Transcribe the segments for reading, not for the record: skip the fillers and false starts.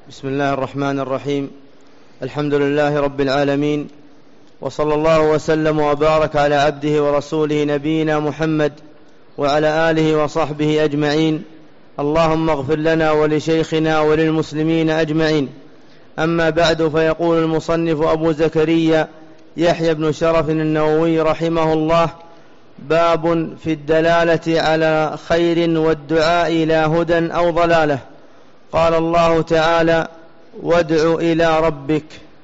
بسم الله الرحمن الرحيم. الحمد لله رب العالمين، وصلى الله وسلم وبارك على عبده ورسوله نبينا محمد وعلى آله وصحبه أجمعين. اللهم اغفر لنا ولشيخنا وللمسلمين أجمعين. أما بعد، فيقول المصنف أبو زكريا يحيى بن شرف النووي رحمه الله: باب في الدلالة على خير والدعاء إلى هدى أو ضلالة. قال الله تعالى: وادع إلى ربك.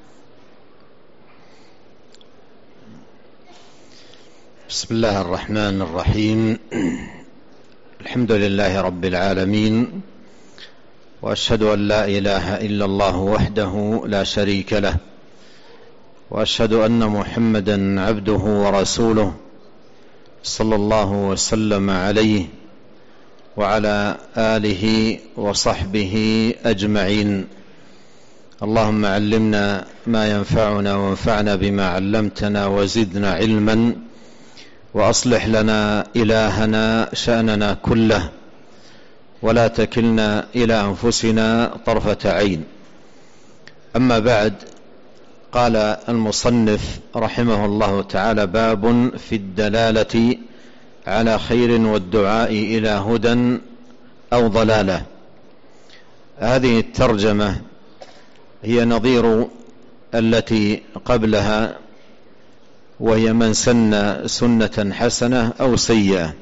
بسم الله الرحمن الرحيم. الحمد لله رب العالمين، وأشهد أن لا إله إلا الله وحده لا شريك له، وأشهد أن محمدا عبده ورسوله صلى الله وسلم عليه وعلى آله وصحبه أجمعين. اللهم علمنا ما ينفعنا وانفعنا بما علمتنا وزدنا علما، وأصلح لنا إلهنا شأننا كله، ولا تكلنا إلى أنفسنا طرفة عين. أما بعد، قال المصنف رحمه الله تعالى: باب في الدلالة على خير والدعاء إلى هدى أو ضلالة. هذه الترجمة هي نظير التي قبلها، وهي من سن سنة حسنة أو سيئة.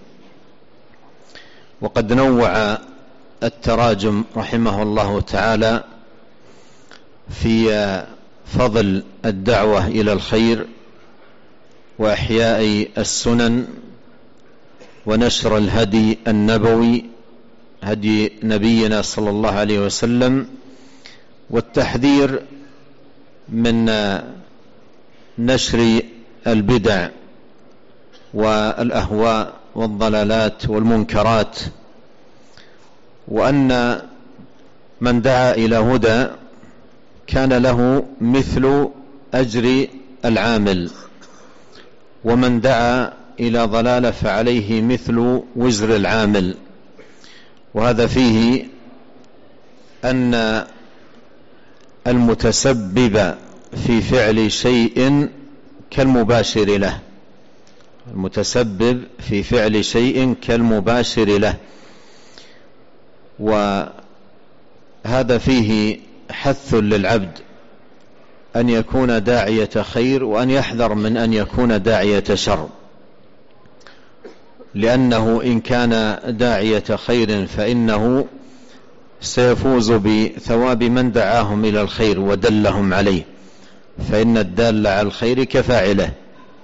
وقد نوع التراجم رحمه الله تعالى في فضل الدعوة إلى الخير وإحياء السنن ونشر الهدي النبوي، هدي نبينا صلى الله عليه وسلم، والتحذير من نشر البدع والأهواء والضلالات والمنكرات، وأن من دعا إلى هدى كان له مثل أجر العامل، ومن دعا إلى ضلالة فعليه مثل وزر العامل. وهذا فيه أن المتسبب في فعل شيء كالمباشر له، المتسبب في فعل شيء كالمباشر له. وهذا فيه حث للعبد أن يكون داعية خير، وأن يحذر من أن يكون داعية شر، لأنه إن كان داعية خير فإنه سيفوز بثواب من دعاهم إلى الخير ودلهم عليه، فإن الدال على الخير كفاعله.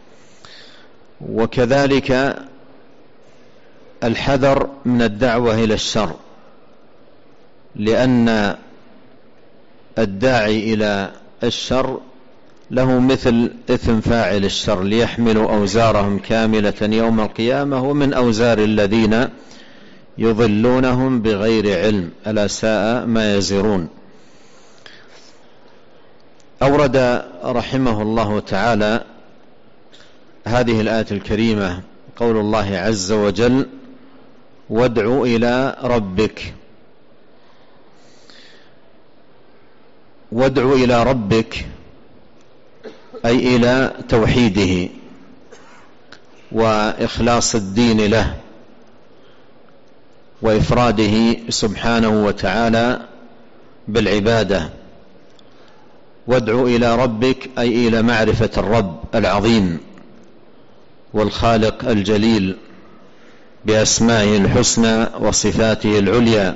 وكذلك الحذر من الدعوة إلى الشر، لأن الداعي إلى الشر له مثل إثم فاعل الشر، ليحملوا أوزارهم كاملة يوم القيامة ومن أوزار الذين يضلونهم بغير علم، ألا ساء ما يزرون. أورد رحمه الله تعالى هذه الآية الكريمة، قول الله عز وجل: وادع إلى ربك. وادع إلى ربك أي إلى توحيده وإخلاص الدين له وإفراده سبحانه وتعالى بالعبادة. وادع إلى ربك أي إلى معرفة الرب العظيم والخالق الجليل بأسمائه الحسنى وصفاته العليا،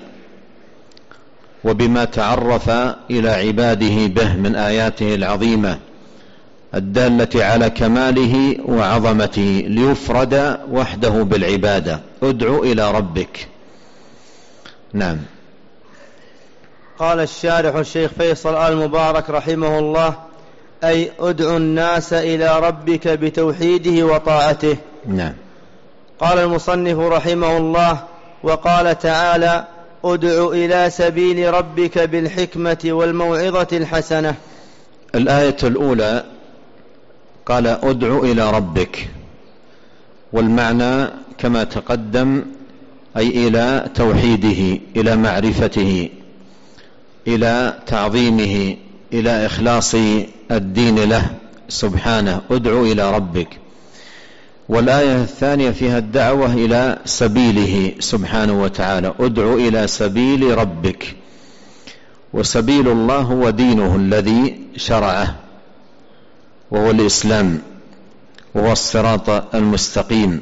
وبما تعرف إلى عباده به من آياته العظيمة الدالة على كماله وعظمته، ليفرد وحده بالعبادة. ادع إلى ربك. نعم. قال الشارح الشيخ فيصل آل مبارك رحمه الله: أي ادع الناس إلى ربك بتوحيده وطاعته. نعم. قال المصنف رحمه الله: وقال تعالى: ادع إلى سبيل ربك بالحكمة والموعظة الحسنة. الآية الأولى قال: ادع إلى ربك، والمعنى كما تقدم أي إلى توحيده، إلى معرفته. إلى تعظيمه، إلى إخلاص الدين له سبحانه، ادعو إلى ربك. والآية الثانية فيها الدعوة إلى سبيله سبحانه وتعالى، ادعو إلى سبيل ربك. وسبيل الله هو دينه الذي شرعه، وهو الإسلام، وهو الصراط المستقيم.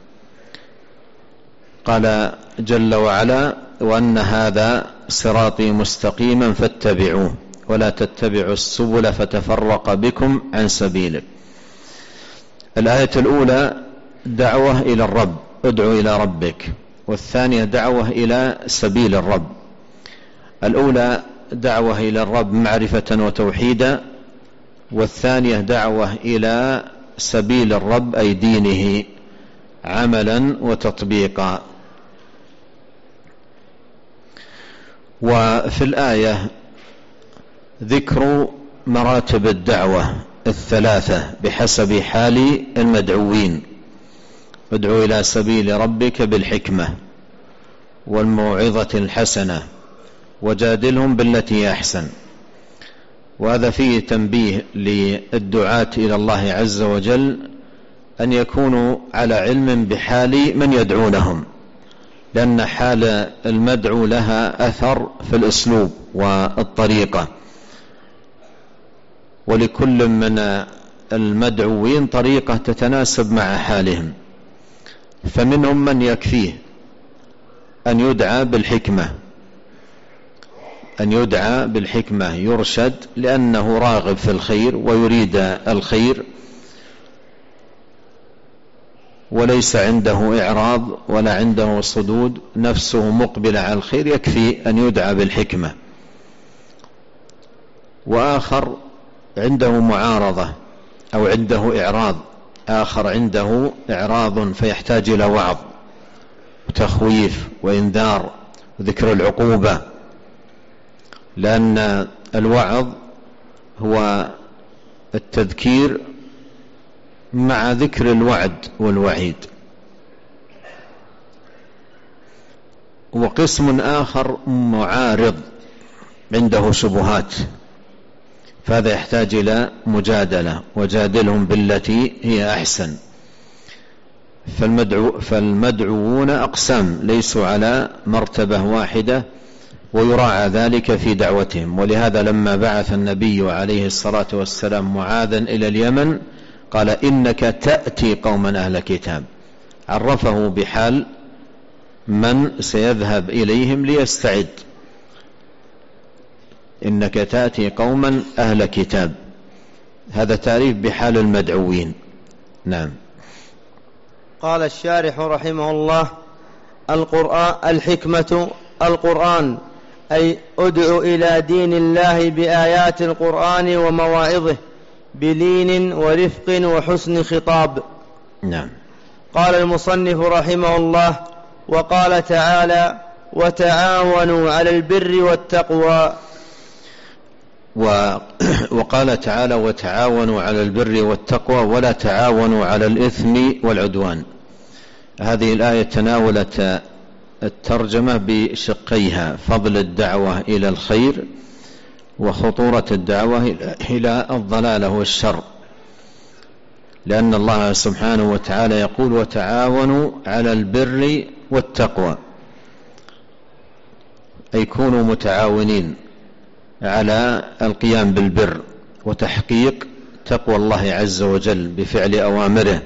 قال جل وعلا: وأن هذا صراطي مستقيما فاتبعوه ولا تتبعوا السبل فتفرق بكم عن سبيله. الآية الأولى دعوة إلى الرب، ادعو إلى ربك، والثانية دعوة إلى سبيل الرب. الأولى دعوة إلى الرب معرفة وتوحيدا، والثانية دعوة إلى سبيل الرب أي دينه عملا وتطبيقا. وفي الآية ذكر مراتب الدعوة الثلاثة بحسب حال المدعوين: ادعو إلى سبيل ربك بالحكمة والموعظة الحسنة وجادلهم بالتي هي أحسن. وهذا فيه تنبيه للدعاة إلى الله عز وجل أن يكونوا على علم بحال من يدعونهم، لأن حال المدعو لها أثر في الأسلوب والطريقة، ولكل من المدعوين طريقة تتناسب مع حالهم. فمنهم من يكفيه أن يدعى بالحكمة، أن يدعى بالحكمة يرشد لأنه راغب في الخير ويريد الخير وليس عنده إعراض ولا عنده صدود، نفسه مقبلة على الخير، يكفي أن يدعى بالحكمة. وآخر عنده معارضة أو عنده إعراض، آخر عنده إعراض فيحتاج إلى وعظ وتخويف وإنذار وذكر العقوبة، لأن الوعظ هو التذكير مع ذكر الوعد والوعيد. وقسم آخر معارض عنده شبهات، فهذا يحتاج إلى مجادلة، وجادلهم بالتي هي أحسن. فالمدعوون أقسام ليسوا على مرتبة واحدة، ويراعى ذلك في دعوتهم. ولهذا لما بعث النبي عليه الصلاة والسلام معاذا إلى اليمن قال: إنك تأتي قوما أهل كتاب، عرفه بحال من سيذهب إليهم ليستعد. إنك تأتي قوما أهل كتاب، هذا تعريف بحال المدعوين. نعم. قال الشارح رحمه الله: الحكمة القرآن، أي ادع إلى دين الله بآيات القرآن ومواعظه بلين ورفق وحسن خطاب. نعم. قال المصنف رحمه الله: وقال تعالى: وتعاونوا على البر والتقوى. وقال تعالى: وتعاونوا على البر والتقوى ولا تعاونوا على الإثم والعدوان. هذه الآية تناولت الترجمة بشقيها: فضل الدعوة إلى الخير وخطورة الدعوة إلى الضلال والشر. لأن الله سبحانه وتعالى يقول: وتعاونوا على البر والتقوى، أي كونوا متعاونين على القيام بالبر وتحقيق تقوى الله عز وجل بفعل أوامره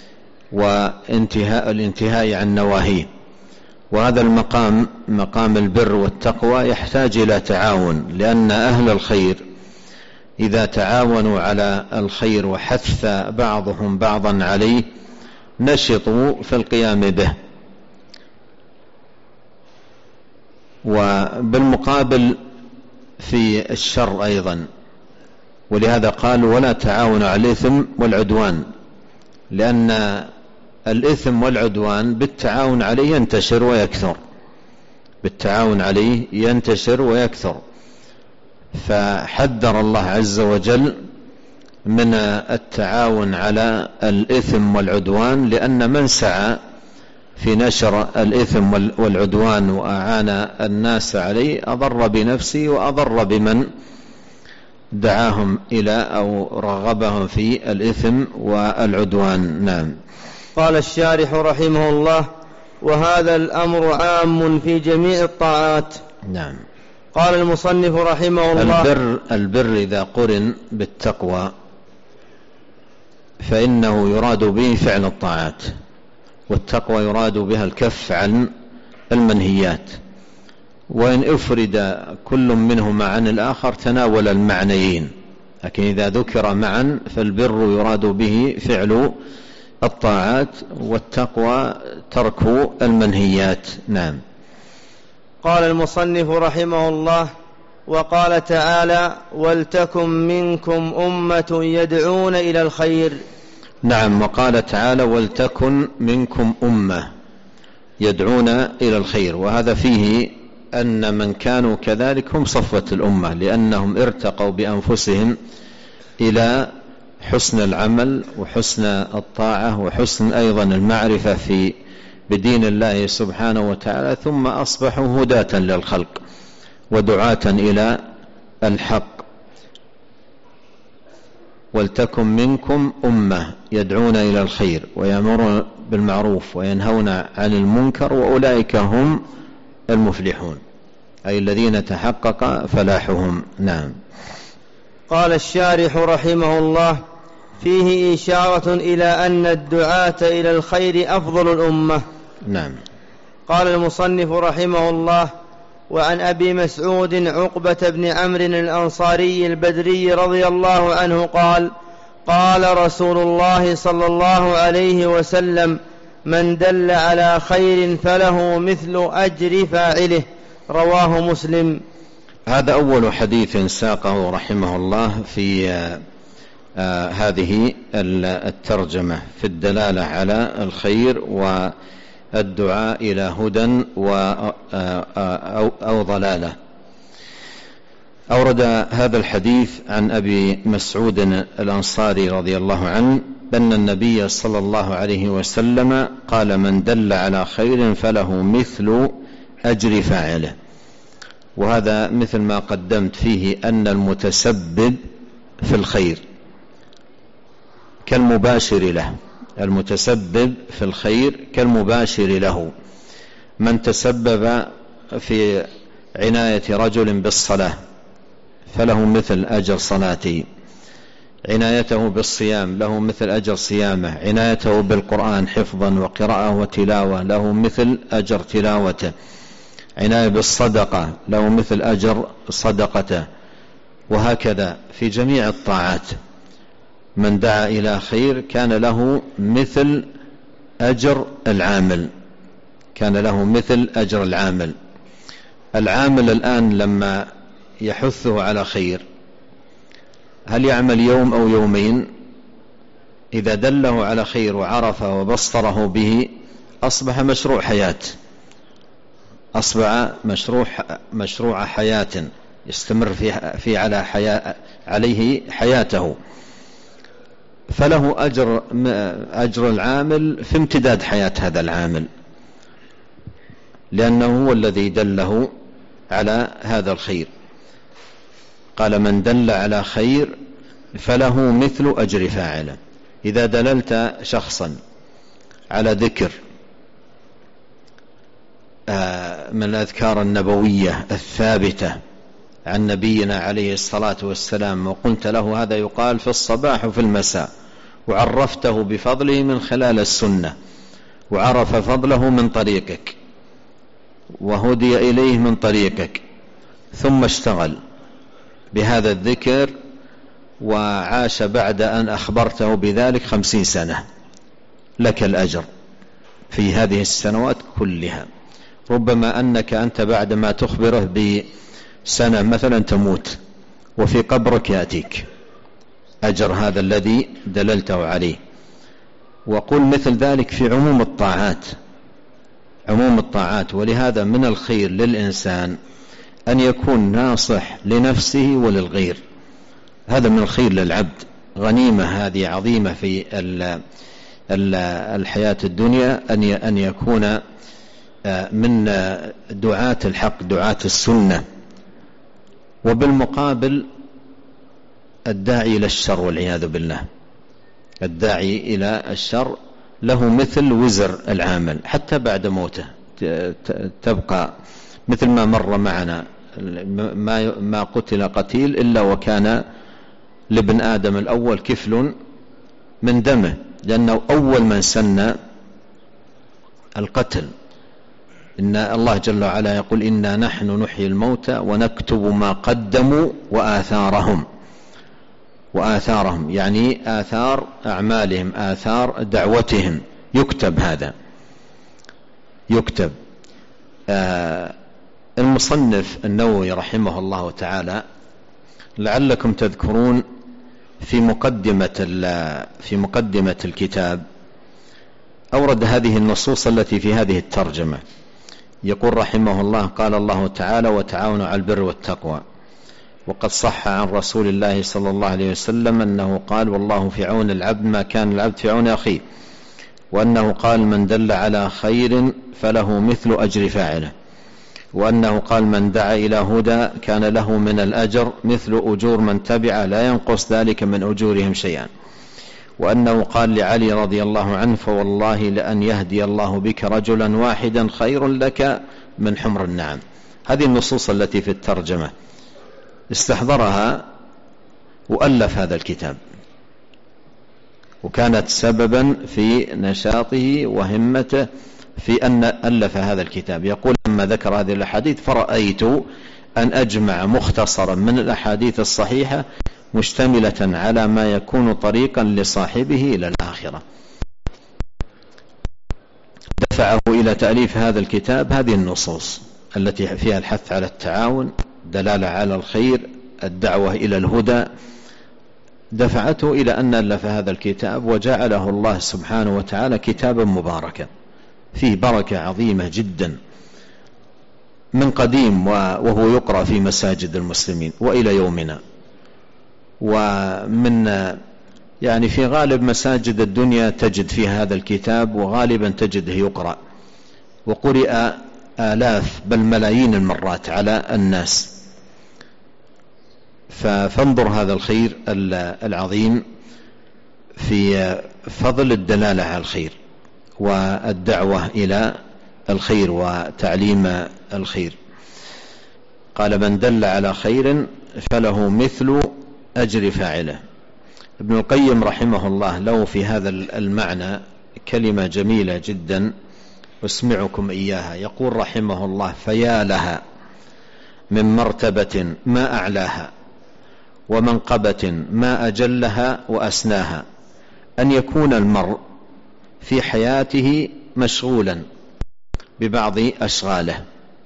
والانتهاء عن نواهيه. وهذا المقام، مقام البر والتقوى، يحتاج إلى تعاون، لأن أهل الخير إذا تعاونوا على الخير وحث بعضهم بعضا عليه نشطوا في القيام به. وبالمقابل في الشر أيضا، ولهذا قال: ولا تعاونوا على الإثم والعدوان، لأن الإثم والعدوان بالتعاون عليه ينتشر ويكثر، بالتعاون عليه ينتشر ويكثر. فحذر الله عز وجل من التعاون على الإثم والعدوان، لأن من سعى في نشر الإثم والعدوان وأعان الناس عليه أضر بنفسه وأضر بمن دعاهم إلى أو رغبهم في الإثم والعدوان. نعم. قال الشارح رحمه الله: وهذا الأمر عام في جميع الطاعات. نعم. قال المصنف رحمه الله: البر إذا قرن بالتقوى فإنه يراد به فعل الطاعات، والتقوى يراد بها الكف عن المنهيات، وإن أفرد كل منهما عن الآخر تناول المعنيين، لكن إذا ذكر معا فالبر يراد به فعل الطاعات والتقوى ترك المنهيات. نعم. قال المصنف رحمه الله: وقال تعالى: ولتكن منكم أمة يدعون إلى الخير. نعم. وقال تعالى: ولتكن منكم أمة يدعون إلى الخير، وهذا فيه أن من كانوا كذلك هم صفوة الأمة، لأنهم ارتقوا بأنفسهم إلى حسن العمل وحسن الطاعة وحسن أيضا المعرفة بدين الله سبحانه وتعالى، ثم أصبحوا هداة للخلق ودعاة إلى الحق. ولتكن منكم أمة يدعون إلى الخير ويأمرون بالمعروف وينهون عن المنكر وأولئك هم المفلحون، أي الذين تحقق فلاحهم. نعم. قال الشارح رحمه الله: فيه إشارة إلى أن الدعاة إلى الخير أفضل الأمة. نعم. قال المصنف رحمه الله: وعن أبي مسعود عقبة بن عمرو الأنصاري البدري رضي الله عنه قال: قال رسول الله صلى الله عليه وسلم: من دل على خير فله مثل أجر فاعله. رواه مسلم. هذا أول حديث ساقه رحمه الله في هذه الترجمة في الدلالة على الخير والدعاء إلى هدى أو ضلالة. أورد هذا الحديث عن أبي مسعود الأنصاري رضي الله عنه أن النبي صلى الله عليه وسلم قال: من دل على خير فله مثل أجر فاعله. وهذا مثل ما قدمت فيه أن المتسبب في الخير كالمباشر له، المتسبب في الخير كالمباشر له. من تسبب في عناية رجل بالصلاة فله مثل أجر صلاته، عنايته بالصيام له مثل أجر صيامه، عنايته بالقرآن حفظا وقراءة وتلاوة له مثل أجر تلاوته، عناية بالصدقة له مثل أجر صدقته، وهكذا في جميع الطاعات. من دعا إلى خير كان له مثل أجر العامل، كان له مثل أجر العامل. العامل الآن لما يحثه على خير هل يعمل يوم أو يومين؟ إذا دله على خير وعرفه وبصره به أصبح مشروع حياة، أصبح مشروع حياة يستمر عليه حياته، فله أجر العامل في امتداد حياة هذا العامل، لأنه هو الذي دله على هذا الخير. قال: من دل على خير فله مثل أجر فاعله. إذا دللت شخصا على ذكر من الأذكار النبوية الثابتة عن نبينا عليه الصلاة والسلام وقلت له هذا يقال في الصباح وفي المساء، وعرفته بفضله من خلال السنة، وعرف فضله من طريقك وهدي إليه من طريقك، ثم اشتغل بهذا الذكر وعاش بعد أن أخبرته بذلك 50 سنة، لك الأجر في هذه السنوات كلها. ربما أنك أنت بعدما تخبره بسنة مثلا تموت، وفي قبرك يأتيك أجر هذا الذي دللته عليه. وقل مثل ذلك في عموم الطاعات. ولهذا من الخير للإنسان أن يكون ناصح لنفسه وللغير، هذا من الخير للعبد، غنيمة هذه عظيمة الحياة الدنيا أن يكون من دعاة الحق، دعاة السنة. وبالمقابل الداعي إلى الشر والعياذ بالله، الداعي إلى الشر له مثل وزر العامل حتى بعد موته، تبقى مثل ما مر معنا ما قتل قتيل إلا وكان لابن آدم الأول كفل من دمه، لأنه أول من سن القتل. إن الله جل وعلا يقول إنا نحن نحيي الموتى ونكتب ما قدموا وآثارهم يعني آثار أعمالهم، آثار دعوتهم، يكتب هذا، يكتب. المصنف النووي رحمه الله تعالى لعلكم تذكرون في مقدمة الكتاب أورد هذه النصوص التي في هذه الترجمة. يقول رحمه الله: قال الله تعالى: وتعاونوا على البر والتقوى. وقد صح عن رسول الله صلى الله عليه وسلم أنه قال: والله في عون العبد ما كان العبد في عون أخيه. وأنه قال: من دل على خير فله مثل أجر فاعله. وأنه قال: من دعا إلى هدى كان له من الأجر مثل أجور من تبع لا ينقص ذلك من أجورهم شيئا. وأنه قال لعلي رضي الله عنه: فوالله لأن يهدي الله بك رجلا واحدا خير لك من حمر النعم. هذه النصوص التي في الترجمة استحضرها وألف هذا الكتاب، وكانت سببا في نشاطه وهمته في أن ألف هذا الكتاب. يقول: لما ذكر هذه الأحاديث فرأيت أن أجمع مختصرا من الأحاديث الصحيحة مشتملة على ما يكون طريقا لصاحبه إلى الآخرة. دفعه إلى تأليف هذا الكتاب هذه النصوص التي فيها الحث على التعاون، دلالة على الخير، الدعوة إلى الهدى، دفعته إلى أن ألف هذا الكتاب، وجعله الله سبحانه وتعالى كتابا مباركا فيه بركة عظيمة جدا من قديم وهو يقرأ في مساجد المسلمين وإلى يومنا. ومن يعني في غالب مساجد الدنيا تجد فيها هذا الكتاب، وغالبا تجده يقرأ وقرئ آلاف بل ملايين المرات على الناس. فانظر هذا الخير العظيم في فضل الدلالة على الخير والدعوة إلى الخير وتعليم الخير. قال: من دل على خير فله مثل أجر فاعله. ابن القيم رحمه الله له في هذا المعنى كلمة جميلة جدا أسمعكم إياها. يقول رحمه الله: فيا لها من مرتبة ما أعلاها، ومنقبة ما أجلها وأسناها، أن يكون المرء في حياته مشغولا ببعض أشغاله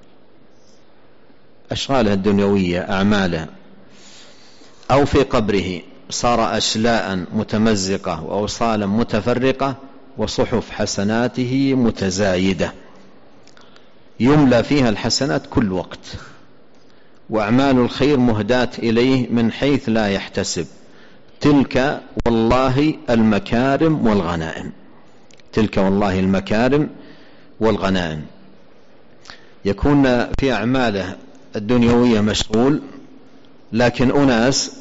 الدنيوية، أعماله، أو في قبره صار أشلاء متمزقة وأوصالا متفرقة، وصحف حسناته متزايدة يملى فيها الحسنات كل وقت، وأعمال الخير مهداة إليه من حيث لا يحتسب. تلك والله المكارم والغنائم، تلك والله المكارم والغنائم. يكون في أعماله الدنيوية مشغول، لكن أناس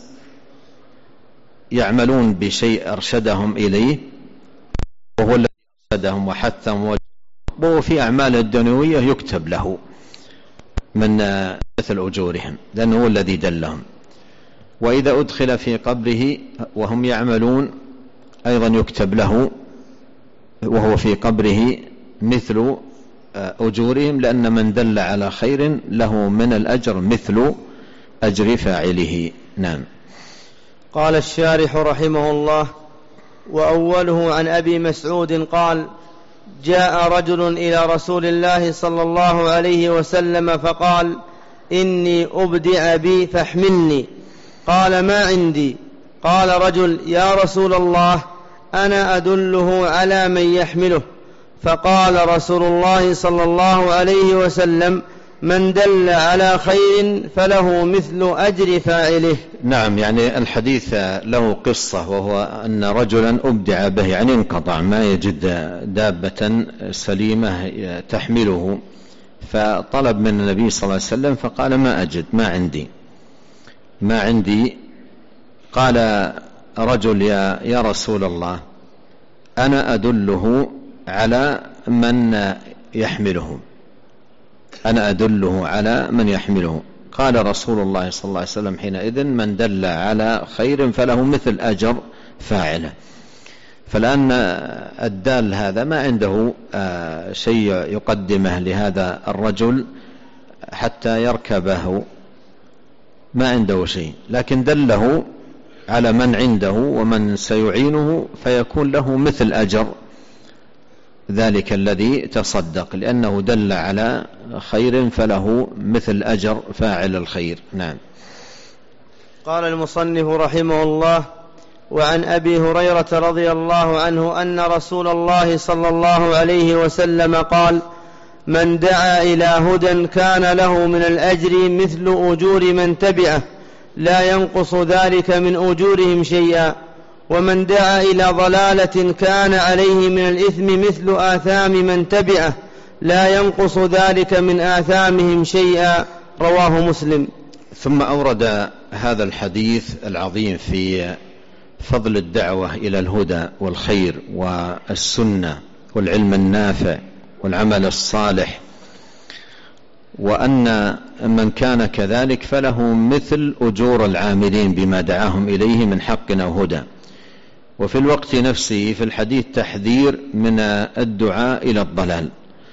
يعملون بشيء أرشدهم إليه، وهو الذي أرشدهم وحثهم، وهو في أعماله الدنيوية يكتب له من مثل أجورهم، لأنه هو الذي دلهم. وإذا أدخل في قبره وهم يعملون أيضا يكتب له وهو في قبره مثل أجورهم، لأن من دل على خير له من الأجر مثل أجر فاعله. نعم. قال الشارح رحمه الله: وأوله عن أبي مسعود قال: جاء رجل إلى رسول الله صلى الله عليه وسلم فقال: إني أبدع بي فاحملني. قال: ما عندي. قال رجل: يا رسول الله، أنا أدله على من يحمله. فقال رسول الله صلى الله عليه وسلم: من دل على خير فله مثل أجر فاعله. نعم، يعني الحديث له قصة، وهو أن رجلا أبدع به، يعني انقطع، ما يجد دابة سليمة تحمله، فطلب من النبي صلى الله عليه وسلم فقال ما أجد، ما عندي. قال رجل يا رسول الله أنا أدله على من يحمله. قال رسول الله صلى الله عليه وسلم حينئذ من دل على خير فله مثل أجر فاعله. فالآن الدال هذا ما عنده شيء يقدمه لهذا الرجل حتى يركبه، ما عنده شيء، لكن دله على من عنده ومن سيعينه، فيكون له مثل أجر ذلك الذي تصدق، لأنه دل على خير فله مثل أجر فاعل الخير. نعم. قال المصنف رحمه الله: وعن أبي هريرة رضي الله عنه أن رسول الله صلى الله عليه وسلم قال: من دعا إلى هدى كان له من الأجر مثل أجور من تبعه لا ينقص ذلك من أجورهم شيئا، ومن دعا إلى ضلالة كان عليه من الإثم مثل آثام من تبعه لا ينقص ذلك من آثامهم شيئا. رواه مسلم. ثم أورد هذا الحديث العظيم في فضل الدعوة إلى الهدى والخير والسنة والعلم النافع والعمل الصالح، وأن من كان كذلك فله مثل أجور العاملين بما دعاهم إليه من حق أو هدى. وفي الوقت نفسه في الحديث تحذير من الدعاء إلى الضلال،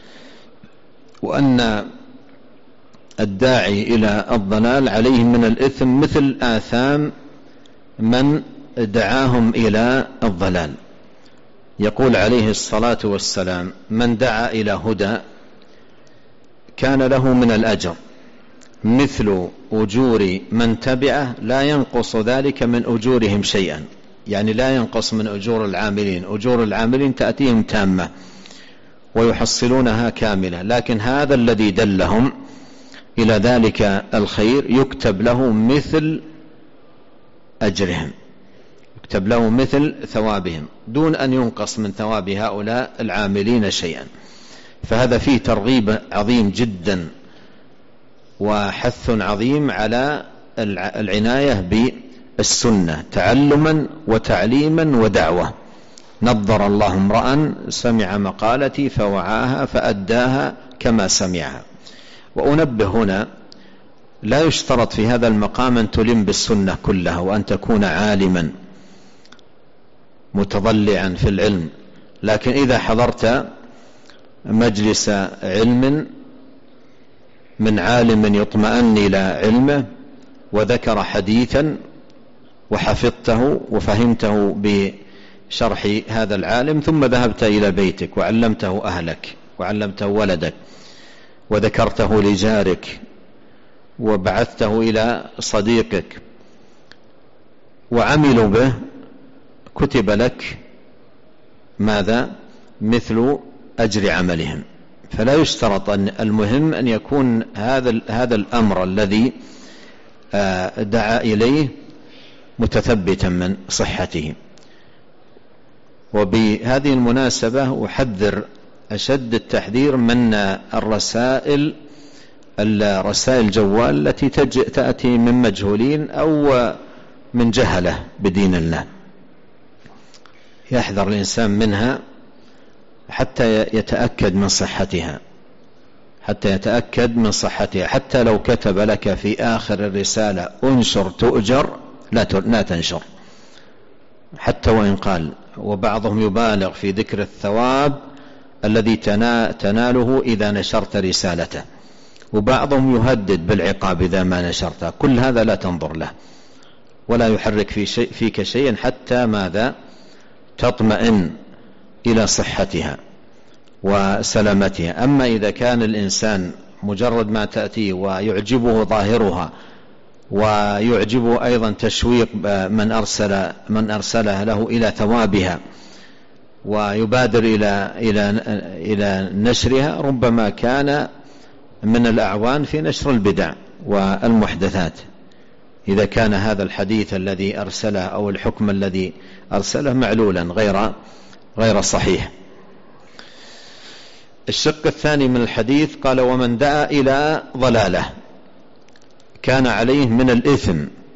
وأن الداعي إلى الضلال عليه من الإثم مثل آثام من دعاهم إلى الضلال. يقول عليه الصلاة والسلام: من دعا إلى هدى كان له من الأجر مثل أجور من تبعه لا ينقص ذلك من أجورهم شيئا، يعني لا ينقص من أجور العاملين. أجور العاملين تأتيهم تامة ويحصلونها كاملة، لكن هذا الذي دلهم إلى ذلك الخير يكتب له مثل أجرهم، يكتب له مثل ثوابهم دون أن ينقص من ثواب هؤلاء العاملين شيئا. فهذا فيه ترغيب عظيم جدا وحث عظيم على العناية بالسنة تعلما وتعليما ودعوة. نضر الله امرأ سمع مقالتي فوعاها فأداها كما سمعها. وأنبه هنا: لا يشترط في هذا المقام أن تلم بالسنة كلها وأن تكون عالما متضلعا في العلم، لكن إذا حضرت مجلس علم من عالم يطمئن إلى علمه وذكر حديثا وحفظته وفهمته بشرح هذا العالم، ثم ذهبت إلى بيتك وعلمته أهلك وعلمته ولدك وذكرته لجارك وبعثته إلى صديقك وعملوا به، كتب لك ماذا؟ مثل أجر عملهم. فلا يشترط أن المهم أن يكون هذا الأمر الذي دعا إليه متثبتا من صحته. وبهذه المناسبة أحذر أشد التحذير من الرسائل الجوال التي تأتي من مجهولين أو من جهلة بدين الله. يحذر الإنسان منها حتى يتأكد من صحتها، حتى لو كتب لك في آخر الرسالة انشر تؤجر، لا تنشر حتى وإن قال. وبعضهم يبالغ في ذكر الثواب الذي تناله إذا نشرت رسالته، وبعضهم يهدد بالعقاب إذا ما نشرتها. كل هذا لا تنظر له ولا يحرك فيك شيئا حتى ماذا؟ تطمئن إلى صحتها وسلامتها. أما إذا كان الإنسان مجرد ما تأتي ويعجبه ظاهرها ويعجبه أيضا تشويق من أرسلها له إلى ثوابها ويبادر إلى نشرها، ربما كان من الأعوان في نشر البدع والمحدثات، إذا كان هذا الحديث الذي أرسله أو الحكم الذي أرسله معلولا غير صحيح. الشق الثاني من الحديث قال: ومن دعا إلى ضلالة كان عليه من الإثم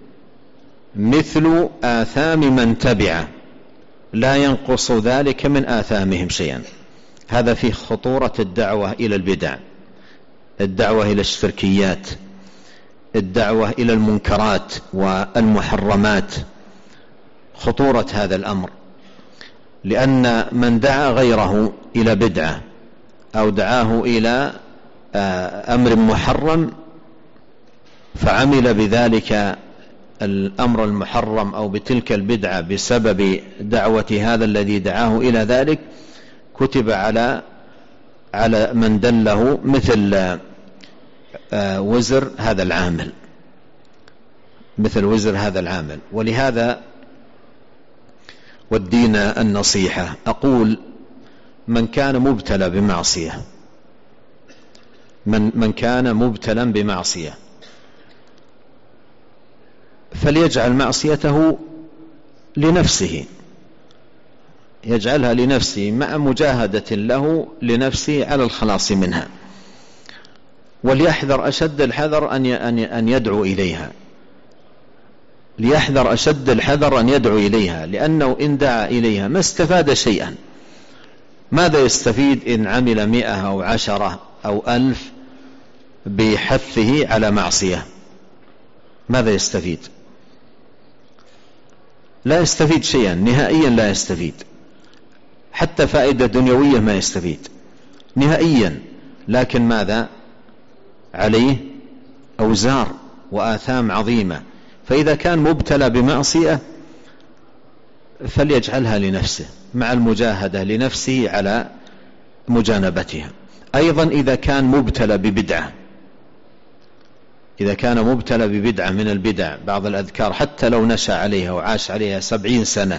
مثل آثام من تبعه لا ينقص ذلك من آثامهم شيئا. هذا فيه خطورة الدعوة إلى البدع، الدعوة إلى الشركيات، الدعوة إلى المنكرات والمحرمات، خطورة هذا الأمر، لأن من دعا غيره إلى بدعة أو دعاه إلى أمر محرم فعمل بذلك الأمر المحرم أو بتلك البدعة بسبب دعوة هذا الذي دعاه إلى ذلك، كتب على من دله مثل وزر هذا العامل، مثل وزر هذا العامل. ولهذا والدين النصيحة أقول: من كان مبتلى بمعصية، من كان مبتلا بمعصية فليجعل معصيته لنفسه، يجعلها لنفسه مع مجاهدة له لنفسه على الخلاص منها، وليحذر أشد الحذر أن يدعو إليها، ليحذر أشد الحذر أن يدعو إليها، لأنه إن دعا إليها ما استفاد شيئا. ماذا يستفيد إن عمل 100 أو 10 أو 1000 بحثه على معصية؟ ماذا يستفيد؟ لا يستفيد شيئا نهائيا، لا يستفيد حتى فائدة دنيوية، ما يستفيد نهائيا. لكن ماذا عليه؟ أوزار وآثام عظيمة. فإذا كان مبتلى بمعصية فليجعلها لنفسه مع المجاهدة لنفسه على مجانبتها. أيضا إذا كان مبتلى ببدعة، إذا كان مبتلى ببدعة من البدع، بعض الأذكار حتى لو نشأ عليها وعاش عليها 70 سنة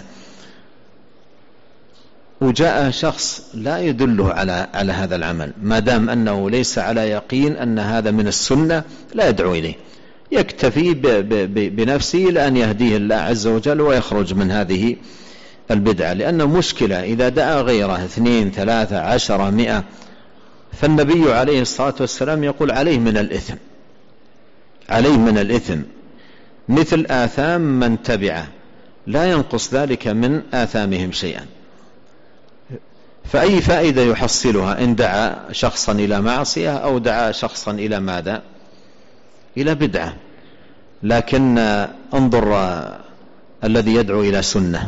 وجاء شخص لا يدله على هذا العمل، ما دام أنه ليس على يقين أن هذا من السنة لا يدعو إليه، يكتفي بنفسه لأن يهديه الله عز وجل ويخرج من هذه البدعة. لأنه مشكلة إذا دعا غيره 2 3 10 100، فالنبي عليه الصلاة والسلام يقول: عليه من الإثم، عليه من الإثم مثل آثام من تبعه لا ينقص ذلك من آثامهم شيئا. فأي فائدة يحصلها إن دعا شخصا إلى معصية أو دعا شخصا إلى ماذا؟ إلى بدعة. لكن انظر الذي يدعو إلى سنة،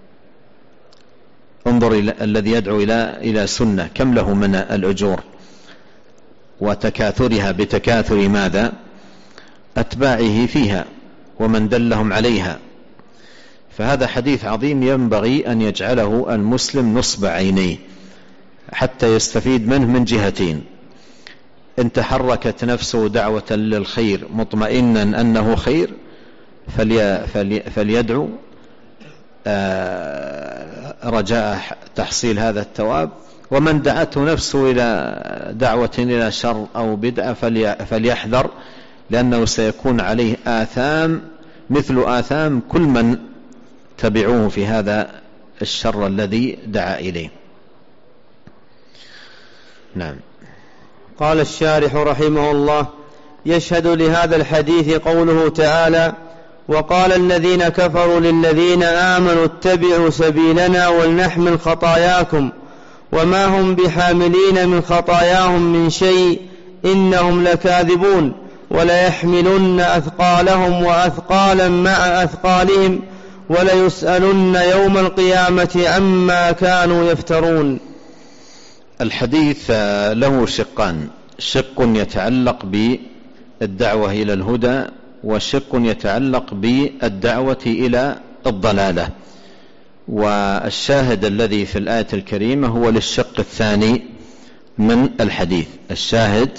انظر الذي يدعو إلى سنة كم له من الأجور وتكاثرها بتكاثر ماذا؟ أتباعه فيها ومن دلهم عليها. فهذا حديث عظيم ينبغي أن يجعله المسلم نصب عينيه حتى يستفيد منه من جهتين: إن تحركت نفسه دعوة للخير مطمئنا أنه خير فليدعو رجاء تحصيل هذا الثواب، ومن دعته نفسه إلى دعوة إلى شر أو بدعة فليحذر، لأنه سيكون عليه آثام مثل آثام كل من تبعوه في هذا الشر الذي دعا إليه. نعم. قال الشارح رحمه الله: يشهد لهذا الحديث قوله تعالى: وقال الذين كفروا للذين آمنوا اتبعوا سبيلنا ولنحمل خطاياكم وما هم بحاملين من خطاياهم من شيء إنهم لكاذبون وليحملن أثقالهم وأثقالا مع أثقالهم وليسألن يوم القيامة عما كانوا يفترون. الحديث له شقان: شق يتعلق بالدعوة إلى الهدى، وشق يتعلق بالدعوة إلى الضلالة. والشاهد الذي في الآية الكريمة هو للشق الثاني من الحديث، الشاهد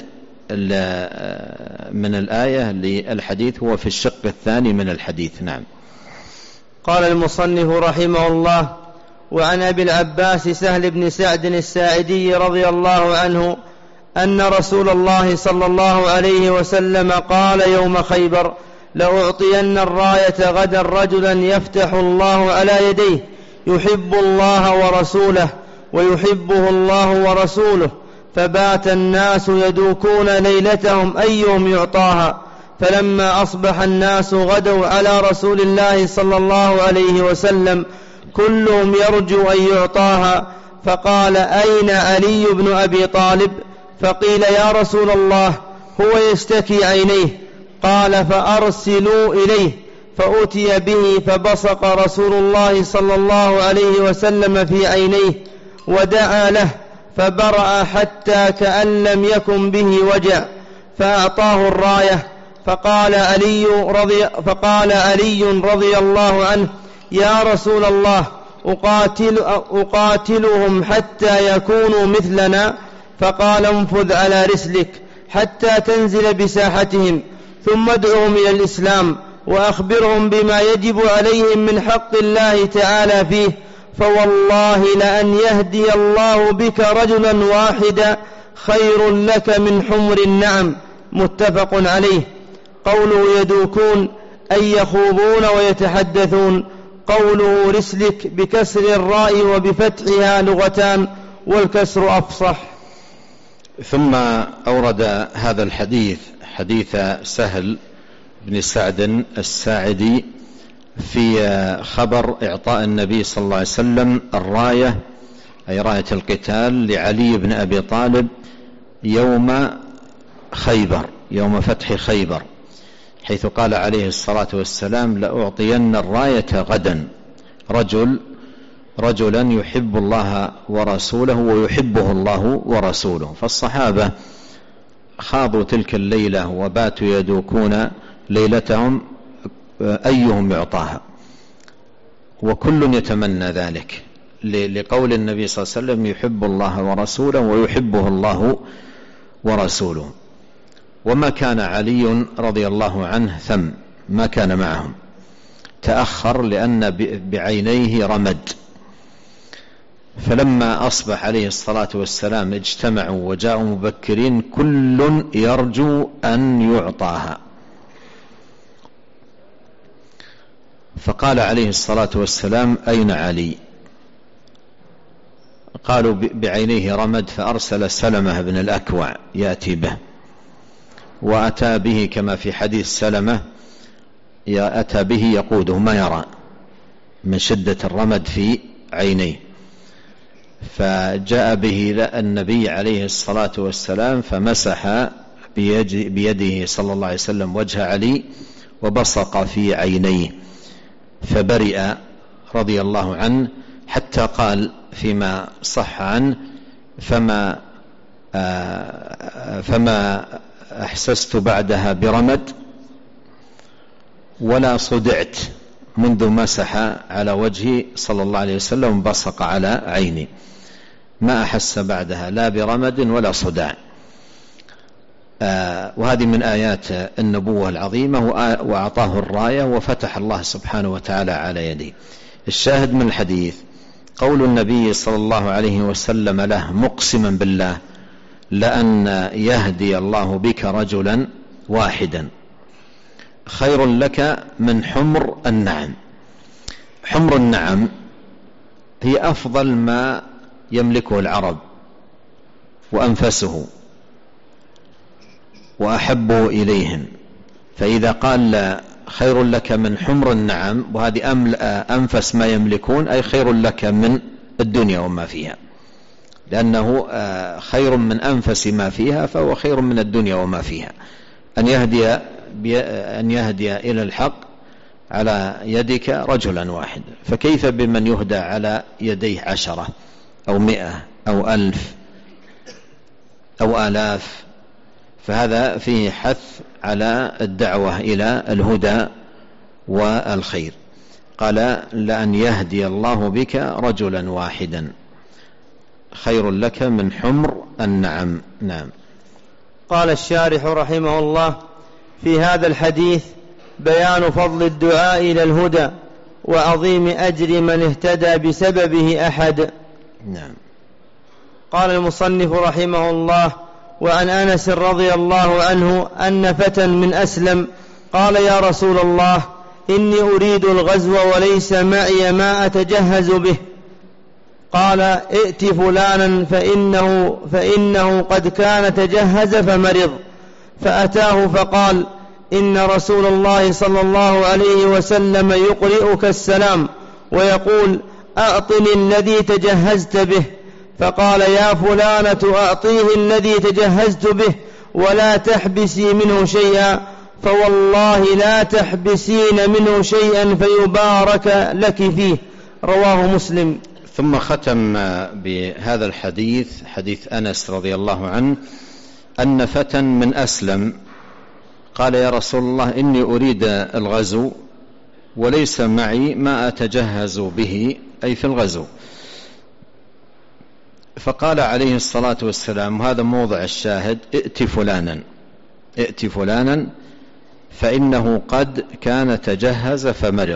من الآية للحديث هو في الشق الثاني من الحديث. نعم. قال المصنف رحمه الله: وعن أبي العباس سهل بن سعد الساعدي رضي الله عنه أن رسول الله صلى الله عليه وسلم قال يوم خيبر: لأعطين الراية غدا رجلا يفتح الله على يديه يحب الله ورسوله ويحبه الله ورسوله. فبات الناس يدوكون ليلتهم أيهم يعطاها، فلما أصبح الناس غدوا على رسول الله صلى الله عليه وسلم كلهم يرجو أن يعطاها، فقال: أين علي بن أبي طالب؟ فقيل: يا رسول الله هو يشتكي عينيه. قال: فأرسلوا إليه. فأتي به فبصق رسول الله صلى الله عليه وسلم في عينيه ودعا له فبرأ حتى كأن لم يكن به وجع، فأعطاه الراية. فقال علي رضي الله عنه: يا رسول الله أقاتلهم حتى يكونوا مثلنا؟ فقال: انفذ على رسلك حتى تنزل بساحتهم، ثم ادعهم إلى الإسلام وأخبرهم بما يجب عليهم من حق الله تعالى فيه، فوالله لأن يهدي الله بك رجلا واحدا خير لك من حمر النعم. متفق عليه. قوله يدوكون أي يخوضون ويتحدثون. قوله رسلك بكسر الراء وبفتحها لغتان، والكسر أفصح. ثم أورد هذا الحديث، حديث سهل بن سعد الساعدي، في خبر إعطاء النبي صلى الله عليه وسلم الراية، أي راية القتال، لعلي بن أبي طالب يوم خيبر، يوم فتح خيبر، حيث قال عليه الصلاة والسلام: لأعطين الراية غدا رجلا يحب الله ورسوله ويحبه الله ورسوله. فالصحابة خاضوا تلك الليلة وباتوا يدوكون ليلتهم أيهم يعطاها، وكل يتمنى ذلك، لقول النبي صلى الله عليه وسلم: يحب الله ورسوله ويحبه الله ورسوله. وما كان علي رضي الله عنه ثم، ما كان معهم، تأخر لأن بعينيه رمد. فلما أصبح عليه الصلاة والسلام اجتمعوا وجاءوا مبكرين، كل يرجو أن يعطاها. فقال عليه الصلاة والسلام: أين علي؟ قالوا: بعينيه رمد. فأرسل سلمة بن الأكوع يأتي به، وأتى به كما في حديث سلمة، أتى به يقوده، ما يرى من شدة الرمد في عينيه. فجاء به النبي عليه الصلاة والسلام، فمسح بيده صلى الله عليه وسلم وجه علي وبصق في عينيه، فبرئ رضي الله عنه، حتى قال فيما صح عنه: فما أحسست بعدها برمد ولا صدعت منذ مسح على وجهي صلى الله عليه وسلم وبصق على عيني، ما أحس بعدها لا برمد ولا صداع. وهذه من آيات النبوة العظيمة. وأعطاه الراية وفتح الله سبحانه وتعالى على يديه. الشاهد من الحديث قول النبي صلى الله عليه وسلم له مقسما بالله: لأن يهدي الله بك رجلا واحدا خير لك من حمر النعم. حمر النعم هي أفضل ما يملكه العرب وأنفسه وأحبه إليهم. فإذا قال خير لك من حمر النعم، وهذه أنفس ما يملكون، أي خير لك من الدنيا وما فيها، لأنه خير من أنفس ما فيها، فهو خير من الدنيا وما فيها. أن يهدي إلى الحق على يدك رجلا واحد، فكيف بمن يهدى على يديه 10 أو 100 أو 1000 أو 1000؟ فهذا فيه حث على الدعوة إلى الهدى والخير. قال: لأن يهدي الله بك رجلا واحدا خير لك من حمر النعم. نعم. قال الشارح رحمه الله: في هذا الحديث بيان فضل الدعاء إلى الهدى وعظيم أجر من اهتدى بسببه أحد. نعم. قال المصنف رحمه الله: وعن أنس رضي الله عنه أن فتى من أسلم قال: يا رسول الله، إني أريد الغزو وليس معي ما أتجهز به. قال: ائت فلانا فإنه قد كان تجهز فمرض. فأتاه فقال: إن رسول الله صلى الله عليه وسلم يقرئك السلام ويقول: أعطني الذي تجهزت به. فقال: يا فلانة، أعطيه الذي تجهزت به ولا تحبسي منه شيئا، فوالله لا تحبسين منه شيئا فيبارك لك فيه. رواه مسلم. ثم ختم بهذا الحديث، حديث أنس رضي الله عنه، أن فتى من أسلم قال: يا رسول الله، إني أريد الغزو وليس معي ما أتجهز به، أي في الغزو. فقال عليه الصلاة والسلام، وهذا موضع الشاهد: ائت فلانا فإنه قد كان تجهز فمرض.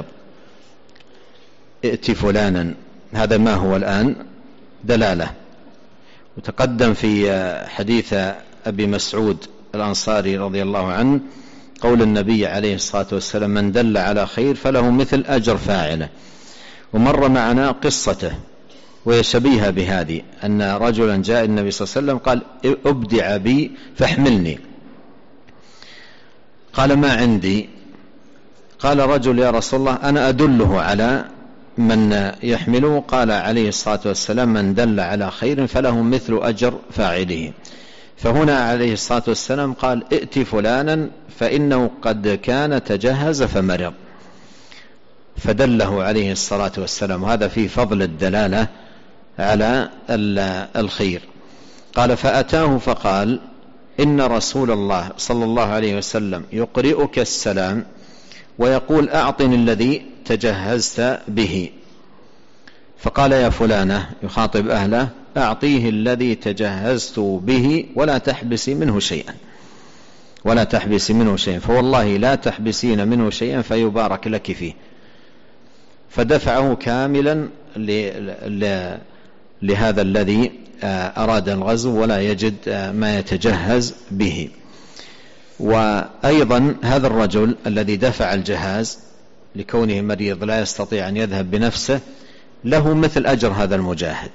ائت فلانا، هذا ما هو الآن دلالة. وتقدم في حديث أبي مسعود الأنصاري رضي الله عنه قول النبي عليه الصلاة والسلام: من دل على خير فله مثل أجر فاعله. ومر معنا قصته وهي شبيهة بهذه، أن رجلا جاء النبي صلى الله عليه وسلم قال: أبدع بي فاحملني. قال: ما عندي. قال رجل: يا رسول الله، أنا أدله على من يحمله. قال عليه الصلاة والسلام: من دل على خير فله مثل أجر فاعله. فهنا عليه الصلاة والسلام قال: ائت فلانا فإنه قد كان تجهز فمرض، فدله عليه الصلاة والسلام، وهذا فيه فضل الدلالة على الخير. قال: فأتاه فقال: إن رسول الله صلى الله عليه وسلم يقرئك السلام ويقول: أعطني الذي تجهزت به. فقال: يا فلانة، يخاطب أهله: أعطيه الذي تجهزت به ولا تحبسي منه شيئا، فوالله لا تحبسين منه شيئا فيبارك لك فيه. فدفعه كاملا لهذا الذي أراد الغزو ولا يجد ما يتجهز به. وأيضا هذا الرجل الذي دفع الجهاز لكونه مريض لا يستطيع أن يذهب بنفسه له مثل أجر هذا المجاهد،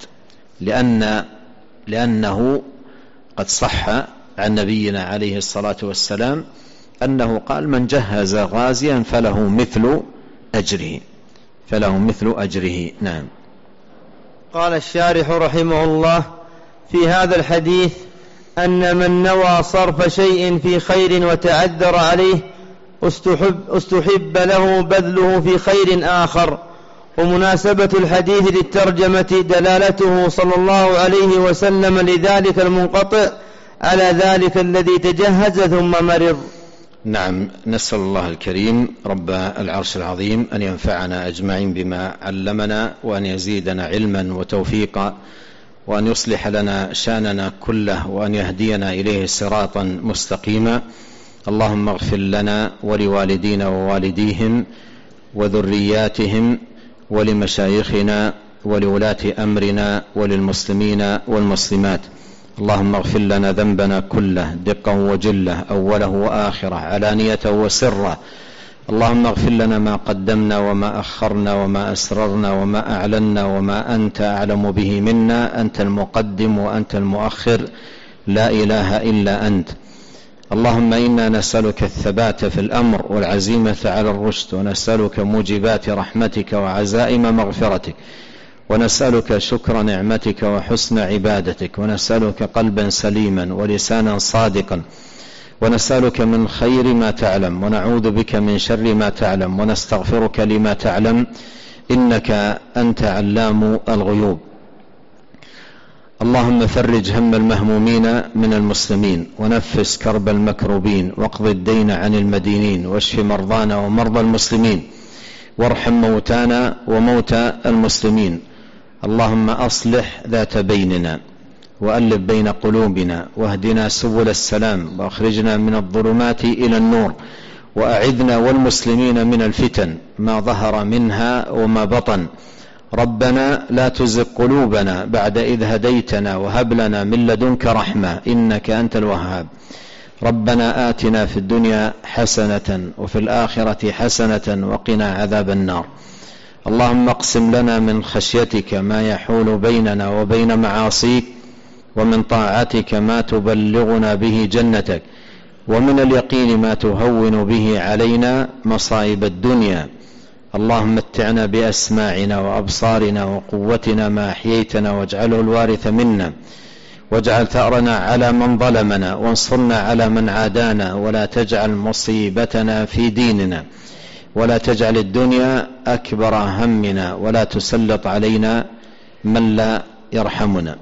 لأنه قد صح عن نبينا عليه الصلاة والسلام أنه قال: من جهز غازيا فله مثل أجره. نعم. قال الشارح رحمه الله: في هذا الحديث أن من نوى صرف شيء في خير وتعذر عليه استحب له بذله في خير آخر. ومناسبة الحديث للترجمة دلالته صلى الله عليه وسلم لذلك المنقطع على ذلك الذي تجهز ثم مرض. نعم. نسأل الله الكريم رب العرش العظيم أن ينفعنا أجمعين بما علمنا، وأن يزيدنا علما وتوفيقا، وأن يصلح لنا شأننا كله، وأن يهدينا إليه صراطا مستقيما. اللهم اغفر لنا ولوالدينا ووالديهم وذرياتهم ولمشايخنا ولولاة أمرنا وللمسلمين والمسلمات. اللهم اغفر لنا ذنبنا كله دقا وجله، أوله وآخره، علانية وسره. اللهم اغفر لنا ما قدمنا وما أخرنا وما أسررنا وما أعلنا وما أنت أعلم به منا. أنت المقدم وأنت المؤخر، لا إله إلا أنت. اللهم إنا نسألك الثبات في الأمر والعزيمة على الرشد، ونسألك موجبات رحمتك وعزائم مغفرتك، ونسألك شكر نعمتك وحسن عبادتك، ونسألك قلبا سليما ولسانا صادقا، ونسألك من خير ما تعلم، ونعوذ بك من شر ما تعلم، ونستغفرك لما تعلم، إنك أنت علام الغيوب. اللهم فرج هم المهمومين من المسلمين، ونفس كرب المكروبين، واقض الدين عن المدينين، واشف مرضانا ومرضى المسلمين، وارحم موتانا وموتى المسلمين. اللهم أصلح ذات بيننا، وألف بين قلوبنا، واهدنا سبل السلام، واخرجنا من الظلمات إلى النور، وأعذنا والمسلمين من الفتن ما ظهر منها وما بطن. ربنا لا تزغ قلوبنا بعد إذ هديتنا وهب لنا من لدنك رحمة إنك أنت الوهاب. ربنا آتنا في الدنيا حسنة وفي الآخرة حسنة وقنا عذاب النار. اللهم اقسم لنا من خشيتك ما يحول بيننا وبين معاصيك، ومن طاعتك ما تبلغنا به جنتك، ومن اليقين ما تهون به علينا مصائب الدنيا. اللهم متعنا بأسماعنا وأبصارنا وقوتنا ما أحييتنا، واجعله الوارث منا، واجعل ثأرنا على من ظلمنا، وانصرنا على من عادانا، ولا تجعل مصيبتنا في ديننا، ولا تجعل الدنيا أكبر همنا، ولا تسلط علينا من لا يرحمنا.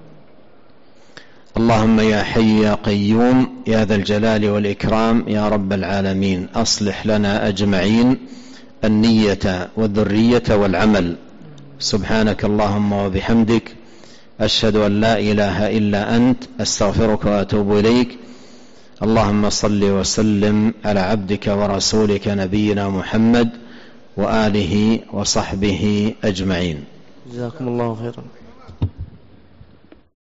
اللهم يا حي يا قيوم يا ذا الجلال والإكرام يا رب العالمين، أصلح لنا أجمعين النية والذرية والعمل. سبحانك اللهم وبحمدك، أشهد أن لا إله إلا أنت، أستغفرك وأتوب إليك. اللهم صل وسلم على عبدك ورسولك نبينا محمد وآله وصحبه أجمعين. جزاكم الله خيرا.